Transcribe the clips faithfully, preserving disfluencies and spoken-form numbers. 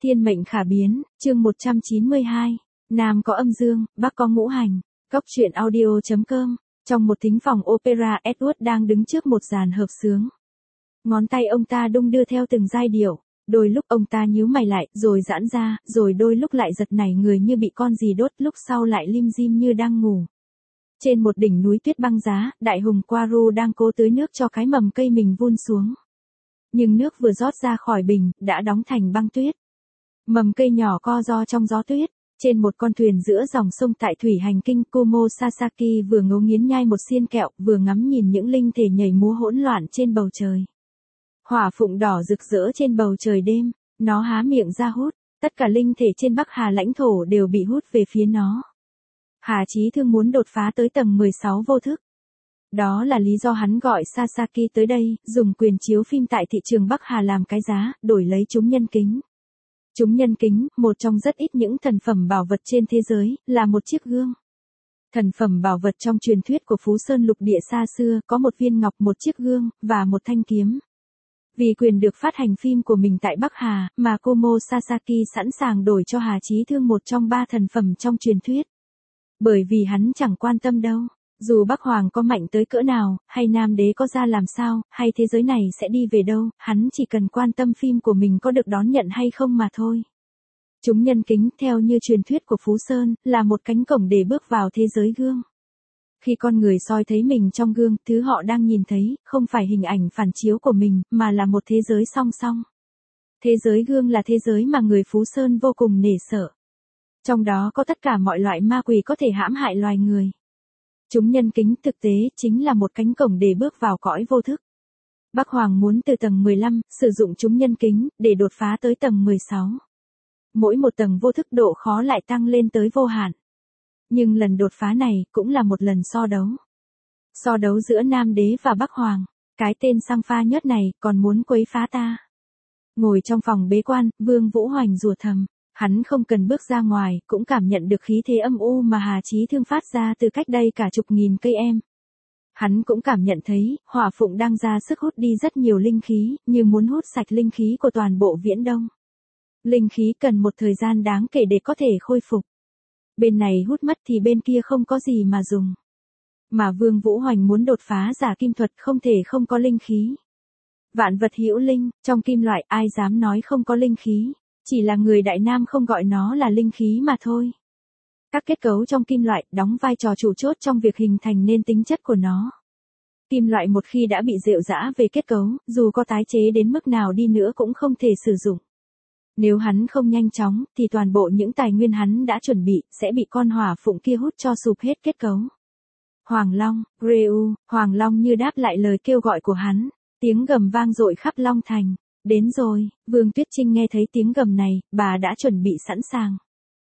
Thiên mệnh khả biến, chương một trăm chín mươi hai. Nam có âm dương, Bắc có ngũ hành. Cốc truyện audio chấm com. Trong một thính phòng opera, Edward đang đứng trước một dàn hợp xướng. Ngón tay ông ta đung đưa theo từng giai điệu. Đôi lúc ông ta nhíu mày lại, rồi giãn ra, rồi đôi lúc lại giật nảy người như bị con gì đốt, lúc sau lại lim dim như đang ngủ. Trên một đỉnh núi tuyết băng giá, đại hùng Quaru đang cố tưới nước cho cái mầm cây mình vun xuống. Nhưng nước vừa rót ra khỏi bình, đã đóng thành băng tuyết. Mầm cây nhỏ co ro trong gió tuyết. Trên một con thuyền giữa dòng sông tại thủy hành kinh, Kumo Sasaki vừa ngấu nghiến nhai một xiên kẹo, vừa ngắm nhìn những linh thể nhảy múa hỗn loạn trên bầu trời. Hỏa phụng đỏ rực rỡ trên bầu trời đêm, nó há miệng ra hút, tất cả linh thể trên Bắc Hà lãnh thổ đều bị hút về phía nó. Hà Chí Thương muốn đột phá tới tầng mười sáu vô thức. Đó là lý do hắn gọi Sasaki tới đây, dùng quyền chiếu phim tại thị trường Bắc Hà làm cái giá, đổi lấy chúng nhân kính. Chúng nhân kính, một trong rất ít những thần phẩm bảo vật trên thế giới, là một chiếc gương. Thần phẩm bảo vật trong truyền thuyết của Phú Sơn lục địa xa xưa, có một viên ngọc, một chiếc gương, và một thanh kiếm. Vì quyền được phát hành phim của mình tại Bắc Hà, mà Kumo Sasaki sẵn sàng đổi cho Hà Chí Thương một trong ba thần phẩm trong truyền thuyết. Bởi vì hắn chẳng quan tâm đâu, dù Bắc Hoàng có mạnh tới cỡ nào, hay Nam Đế có ra làm sao, hay thế giới này sẽ đi về đâu, hắn chỉ cần quan tâm phim của mình có được đón nhận hay không mà thôi. Chúng nhân kính, theo như truyền thuyết của Phú Sơn, là một cánh cổng để bước vào thế giới gương. Khi con người soi thấy mình trong gương, thứ họ đang nhìn thấy, không phải hình ảnh phản chiếu của mình, mà là một thế giới song song. Thế giới gương là thế giới mà người Phú Sơn vô cùng nể sợ. Trong đó có tất cả mọi loại ma quỷ có thể hãm hại loài người. Chúng nhân kính thực tế chính là một cánh cổng để bước vào cõi vô thức. Bắc Hoàng muốn từ tầng mười lăm, sử dụng chúng nhân kính, để đột phá tới tầng mười sáu. Mỗi một tầng vô thức độ khó lại tăng lên tới vô hạn. Nhưng lần đột phá này, cũng là một lần so đấu. So đấu giữa Nam Đế và Bắc Hoàng. Cái tên xăng pha nhớt này, còn muốn quấy phá ta. Ngồi trong phòng bế quan, Vương Vũ Hoành rủa thầm. Hắn không cần bước ra ngoài, cũng cảm nhận được khí thế âm u mà Hà Chí Thương phát ra từ cách đây cả chục nghìn cây em. Hắn cũng cảm nhận thấy, hỏa phụng đang ra sức hút đi rất nhiều linh khí, như muốn hút sạch linh khí của toàn bộ Viễn Đông. Linh khí cần một thời gian đáng kể để có thể khôi phục. Bên này hút mất thì bên kia không có gì mà dùng. Mà Vương Vũ Hoành muốn đột phá giả kim thuật không thể không có linh khí. Vạn vật hữu linh, trong kim loại ai dám nói không có linh khí. Chỉ là người Đại Nam không gọi nó là linh khí mà thôi. Các kết cấu trong kim loại đóng vai trò chủ chốt trong việc hình thành nên tính chất của nó. Kim loại một khi đã bị rệu rã về kết cấu, dù có tái chế đến mức nào đi nữa cũng không thể sử dụng. Nếu hắn không nhanh chóng, thì toàn bộ những tài nguyên hắn đã chuẩn bị, sẽ bị con hỏa phụng kia hút cho sụp hết kết cấu. Hoàng Long, Reu, Hoàng Long như đáp lại lời kêu gọi của hắn. Tiếng gầm vang dội khắp Long Thành. Đến rồi, Vương Tuyết Trinh nghe thấy tiếng gầm này, bà đã chuẩn bị sẵn sàng.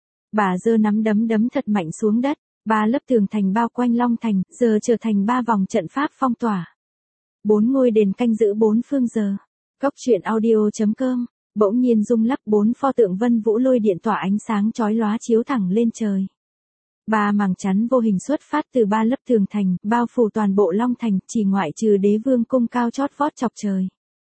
Bà giơ nắm đấm đấm thật mạnh xuống đất, ba lớp tường thành bao quanh Long Thành, giờ trở thành ba vòng trận pháp phong tỏa. Bốn ngôi đền canh giữ bốn phương giờ. Cốc truyện audio chấm com, bỗng nhiên rung lắc bốn pho tượng Vân Vũ lôi điện tỏa ánh sáng chói lóa chiếu thẳng lên trời. Ba màng chắn vô hình xuất phát từ ba lớp tường thành, bao phủ toàn bộ Long Thành, chỉ ngoại trừ Đế Vương cung cao chót vót chọc trời.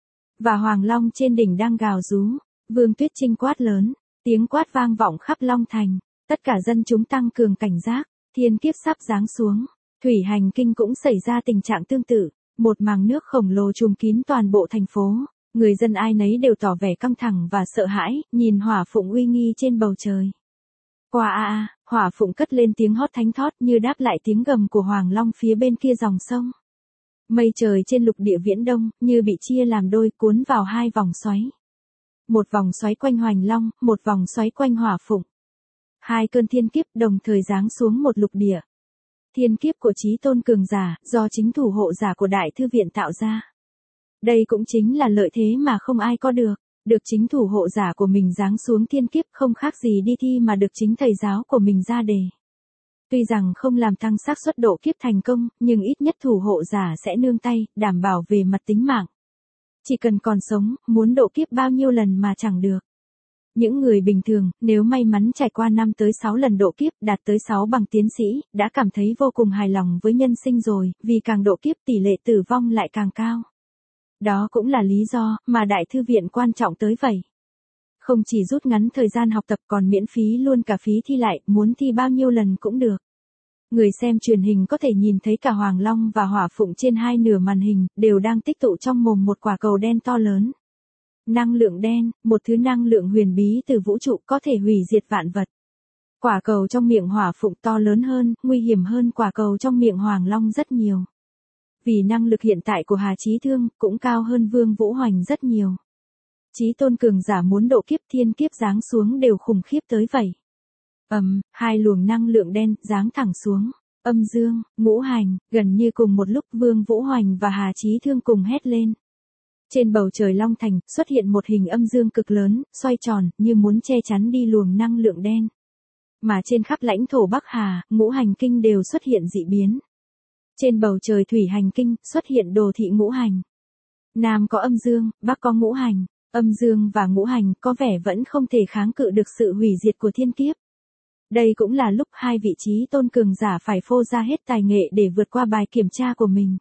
Và Hoàng Long trên đỉnh đang gào rú. Vương Tuyết Trinh quát lớn, tiếng quát vang vọng khắp Long Thành, tất cả dân chúng tăng cường cảnh giác, thiên kiếp sắp giáng xuống. Thủy hành kinh cũng xảy ra tình trạng tương tự, một màng nước khổng lồ trùm kín toàn bộ thành phố, người dân ai nấy đều tỏ vẻ căng thẳng và sợ hãi, nhìn hỏa phụng uy nghi trên bầu trời. Qua a a, hỏa phụng cất lên tiếng hót thánh thót như đáp lại tiếng gầm của Hoàng Long phía bên kia dòng sông. Mây trời trên lục địa Viễn Đông, như bị chia làm đôi cuốn vào hai vòng xoáy. Một vòng xoáy quanh Hoành Long, một vòng xoáy quanh hỏa phụng. Hai cơn thiên kiếp đồng thời giáng xuống một lục địa. Thiên kiếp của Chí Tôn cường giả, do chính thủ hộ giả của Đại Thư Viện tạo ra. Đây cũng chính là lợi thế mà không ai có được, được chính thủ hộ giả của mình giáng xuống thiên kiếp không khác gì đi thi mà được chính thầy giáo của mình ra đề. Tuy rằng không làm tăng xác suất độ kiếp thành công, nhưng ít nhất thủ hộ giả sẽ nương tay, đảm bảo về mặt tính mạng. Chỉ cần còn sống, muốn độ kiếp bao nhiêu lần mà chẳng được. Những người bình thường, nếu may mắn trải qua năm tới sáu lần độ kiếp, đạt tới sáu bằng tiến sĩ, đã cảm thấy vô cùng hài lòng với nhân sinh rồi, vì càng độ kiếp tỷ lệ tử vong lại càng cao. Đó cũng là lý do mà Đại Thư Viện quan trọng tới vậy. Không chỉ rút ngắn thời gian học tập còn miễn phí luôn cả phí thi lại, muốn thi bao nhiêu lần cũng được. Người xem truyền hình có thể nhìn thấy cả Hoàng Long và Hỏa Phụng trên hai nửa màn hình, đều đang tích tụ trong mồm một quả cầu đen to lớn. Năng lượng đen, một thứ năng lượng huyền bí từ vũ trụ có thể hủy diệt vạn vật. Quả cầu trong miệng Hỏa Phụng to lớn hơn, nguy hiểm hơn quả cầu trong miệng Hoàng Long rất nhiều. Vì năng lực hiện tại của Hà Chí Thương cũng cao hơn Vương Vũ Hoành rất nhiều. Chí tôn cường giả muốn độ kiếp thiên kiếp giáng xuống đều khủng khiếp tới vậy. Ầm, um, hai luồng năng lượng đen giáng thẳng xuống. Âm dương, ngũ hành, gần như cùng một lúc Vương Vũ Hoành và Hà Chí Thương cùng hét lên. Trên bầu trời Long Thành xuất hiện một hình âm dương cực lớn, xoay tròn như muốn che chắn đi luồng năng lượng đen. Mà trên khắp lãnh thổ Bắc Hà, ngũ hành kinh đều xuất hiện dị biến. Trên bầu trời thủy hành kinh xuất hiện đồ thị ngũ hành. Nam có âm dương, Bắc có ngũ hành. Âm dương và ngũ hành có vẻ vẫn không thể kháng cự được sự hủy diệt của thiên kiếp. Đây cũng là lúc hai vị trí tôn cường giả phải phô ra hết tài nghệ để vượt qua bài kiểm tra của mình.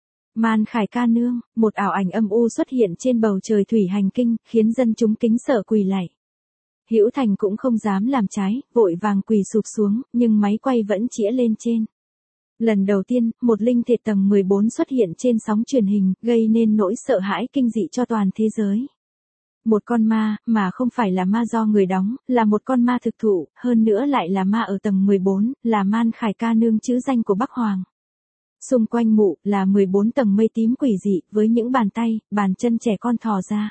Man Khải Ca Nương, một ảo ảnh âm u xuất hiện trên bầu trời thủy hành kinh, khiến dân chúng kính sợ quỳ lạy. Hữu Thành cũng không dám làm trái, vội vàng quỳ sụp xuống, nhưng máy quay vẫn chĩa lên trên. Lần đầu tiên, một linh thể tầng mười bốn xuất hiện trên sóng truyền hình, gây nên nỗi sợ hãi kinh dị cho toàn thế giới. Một con ma, mà không phải là ma do người đóng, là một con ma thực thụ, hơn nữa lại là ma ở tầng mười bốn, là Man Khải Ca Nương chữ danh của Bắc Hoàng. Xung quanh mụ là mười bốn tầng mây tím quỷ dị, với những bàn tay, bàn chân trẻ con thò ra.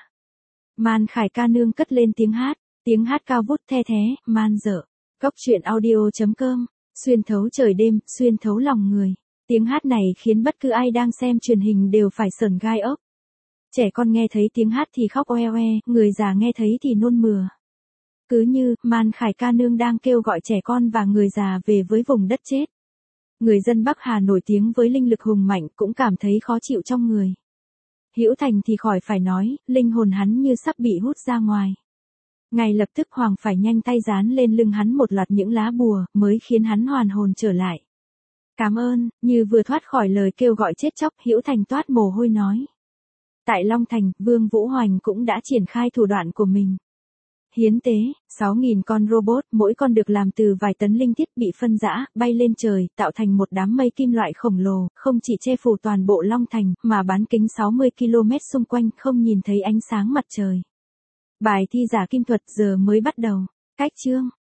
Man Khải Ca Nương cất lên tiếng hát, tiếng hát cao vút the thế, man dở. Cốc truyện audio chấm com, xuyên thấu trời đêm, xuyên thấu lòng người. Tiếng hát này khiến bất cứ ai đang xem truyền hình đều phải sởn gai ốc. Trẻ con nghe thấy tiếng hát thì khóc oe oe, người già nghe thấy thì nôn mửa. Cứ như, Man Khải Ca Nương đang kêu gọi trẻ con và người già về với vùng đất chết. Người dân Bắc Hà nổi tiếng với linh lực hùng mạnh cũng cảm thấy khó chịu trong người. Hữu Thành thì khỏi phải nói, linh hồn hắn như sắp bị hút ra ngoài. Ngay lập tức Hoàng phải nhanh tay dán lên lưng hắn một loạt những lá bùa, mới khiến hắn hoàn hồn trở lại. Cảm ơn, như vừa thoát khỏi lời kêu gọi chết chóc, Hữu Thành toát mồ hôi nói. Tại Long Thành, Vương Vũ Hoành cũng đã triển khai thủ đoạn của mình. Hiến tế, sáu nghìn con robot, mỗi con được làm từ vài tấn linh thiết bị phân rã, bay lên trời, tạo thành một đám mây kim loại khổng lồ, không chỉ che phủ toàn bộ Long Thành, mà bán kính sáu mươi ki lô mét xung quanh, không nhìn thấy ánh sáng mặt trời. Bài thi giả kim thuật giờ mới bắt đầu. Cách chương.